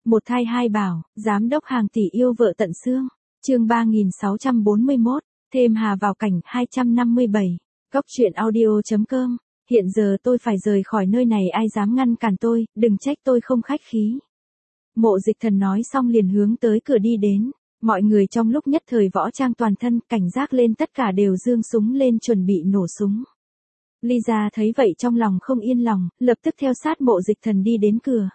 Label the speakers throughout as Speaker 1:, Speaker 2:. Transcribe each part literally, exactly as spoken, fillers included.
Speaker 1: Một thai hai bảo, giám đốc hàng tỷ yêu vợ tận xương. Chương ba nghìn sáu trăm bốn mươi mốt, thêm Hà vào cảnh hai trăm năm mươi bảy. Góc truyện audio chấm com. Hiện giờ tôi phải rời khỏi nơi này, ai dám ngăn cản tôi, đừng trách tôi không khách khí. Mộ Dịch Thần nói xong liền hướng tới cửa đi đến. Mọi người trong lúc nhất thời võ trang toàn thân, cảnh giác lên, tất cả đều giương súng lên chuẩn bị nổ súng. Lisa thấy vậy trong lòng không yên lòng, lập tức theo sát Mộ Dịch Thần đi đến cửa.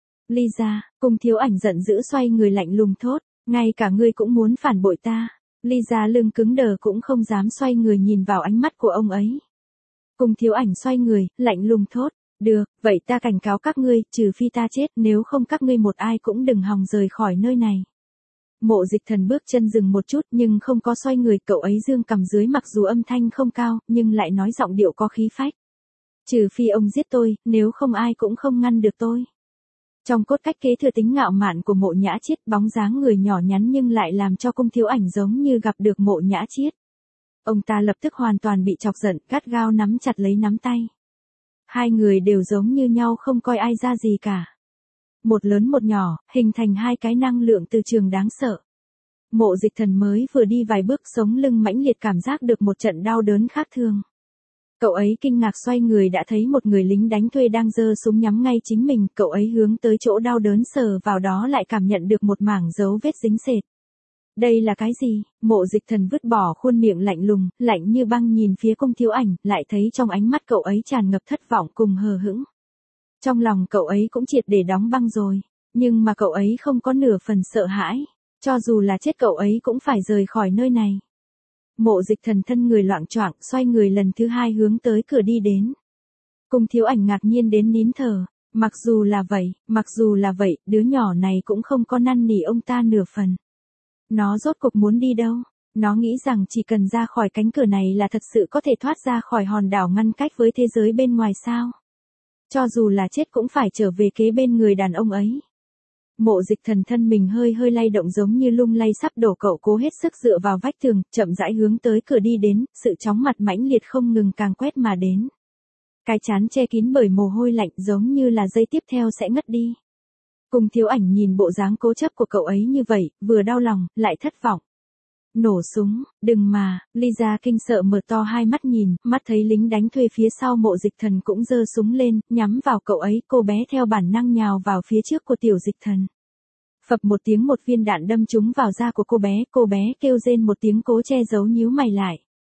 Speaker 1: Lisa, Cung Thiếu Ảnh giận dữ xoay người lạnh lùng thốt, ngay cả ngươi cũng muốn phản bội ta. Lisa lưng cứng đờ cũng không dám xoay người nhìn vào ánh mắt của ông ấy. Cung Thiếu Ảnh xoay người, lạnh lùng thốt, được, vậy ta cảnh cáo các ngươi, trừ phi ta chết, nếu không các ngươi một ai cũng đừng hòng rời khỏi nơi này. Mộ Dịch Thần bước chân dừng một chút nhưng không có xoay người, cậu ấy dương cằm dưới, mặc dù âm thanh không cao, nhưng lại nói giọng điệu có khí phách. Trừ phi ông giết tôi, nếu không ai cũng không ngăn được tôi. Trong cốt cách kế thừa tính ngạo mạn của Mộ Nhã Chiết, bóng dáng người nhỏ nhắn nhưng lại làm cho Cung Thiếu Ảnh giống như gặp được Mộ Nhã Chiết. Ông ta lập tức hoàn toàn bị chọc giận, gắt gao nắm chặt lấy nắm tay. Hai người đều giống như nhau, không coi ai ra gì cả. Một lớn một nhỏ, hình thành hai cái năng lượng từ trường đáng sợ. Mộ Dịch Thần mới vừa đi vài bước, sống lưng mãnh liệt cảm giác được một trận đau đớn khác thường. Cậu ấy kinh ngạc xoay người đã thấy một người lính đánh thuê đang giơ súng nhắm ngay chính mình, cậu ấy hướng tới chỗ đau đớn sờ vào đó lại cảm nhận được một mảng dấu vết dính sệt. Đây là cái gì? Mộ Dịch Thần vứt bỏ khuôn miệng lạnh lùng, lạnh như băng nhìn phía Cung Thiếu Ảnh, lại thấy trong ánh mắt cậu ấy tràn ngập thất vọng cùng hờ hững. Trong lòng cậu ấy cũng triệt để đóng băng rồi, nhưng mà cậu ấy không có nửa phần sợ hãi, cho dù là chết cậu ấy cũng phải rời khỏi nơi này. Mộ Dịch Thần thân người loạng choạng, xoay người lần thứ hai hướng tới cửa đi đến. Cung Thiếu Ảnh ngạc nhiên đến nín thở, mặc dù là vậy, mặc dù là vậy, đứa nhỏ này cũng không có năn nỉ ông ta nửa phần. Nó rốt cuộc muốn đi đâu? Nó nghĩ rằng chỉ cần ra khỏi cánh cửa này là thật sự có thể thoát ra khỏi hòn đảo ngăn cách với thế giới bên ngoài sao? Cho dù là chết cũng phải trở về kế bên người đàn ông ấy. Mộ Dịch Thần thân mình hơi hơi lay động giống như lung lay sắp đổ, cậu cố hết sức dựa vào vách tường, chậm rãi hướng tới cửa đi đến, sự chóng mặt mãnh liệt không ngừng càng quét mà đến. Cái trán che kín bởi mồ hôi lạnh giống như là giây tiếp theo sẽ ngất đi. Cung Thiếu Ảnh nhìn bộ dáng cố chấp của cậu ấy như vậy, vừa đau lòng, lại thất vọng. Nổ súng, đừng mà, Lisa kinh sợ mở to hai mắt nhìn, mắt thấy lính đánh thuê phía sau Mộ Dịch Thần cũng giơ súng lên, nhắm vào cậu ấy, cô bé theo bản năng nhào vào phía trước của Tiểu Dịch Thần. Phập một tiếng, một viên đạn đâm trúng vào da của cô bé, cô bé kêu rên một tiếng cố che giấu nhíu mày lại.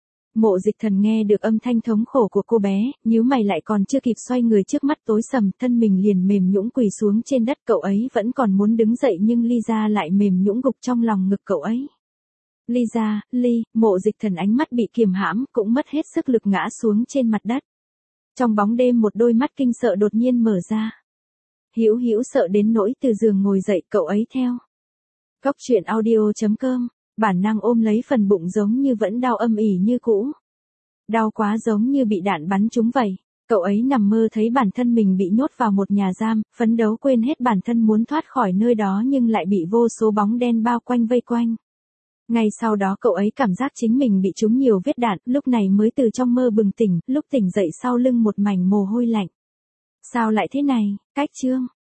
Speaker 1: Mộ Dịch Thần nghe được âm thanh thống khổ của cô bé, nhíu mày lại, còn chưa kịp xoay người trước mắt tối sầm, thân mình liền mềm nhũn quỳ xuống trên đất, cậu ấy vẫn còn muốn đứng dậy nhưng Lisa lại mềm nhũn gục trong lòng ngực cậu ấy. Lisa, Ly, Mộ Dịch Thần ánh mắt bị kiềm hãm, cũng mất hết sức lực ngã xuống trên mặt đất. Trong bóng đêm một đôi mắt kinh sợ đột nhiên mở ra. Hữu Hữu sợ đến nỗi từ giường ngồi dậy, cậu ấy theo. Góc truyện audio chấm com, bản năng ôm lấy phần bụng giống như vẫn đau âm ỉ như cũ. Đau quá giống như bị đạn bắn trúng vậy. Cậu ấy nằm mơ thấy bản thân mình bị nhốt vào một nhà giam, phấn đấu quên hết bản thân muốn thoát khỏi nơi đó nhưng lại bị vô số bóng đen bao quanh vây quanh. Ngay sau đó cậu ấy cảm giác chính mình bị trúng nhiều vết đạn, lúc này mới từ trong mơ bừng tỉnh, lúc tỉnh dậy sau lưng một mảnh mồ hôi lạnh. Sao lại thế này? Cách chương.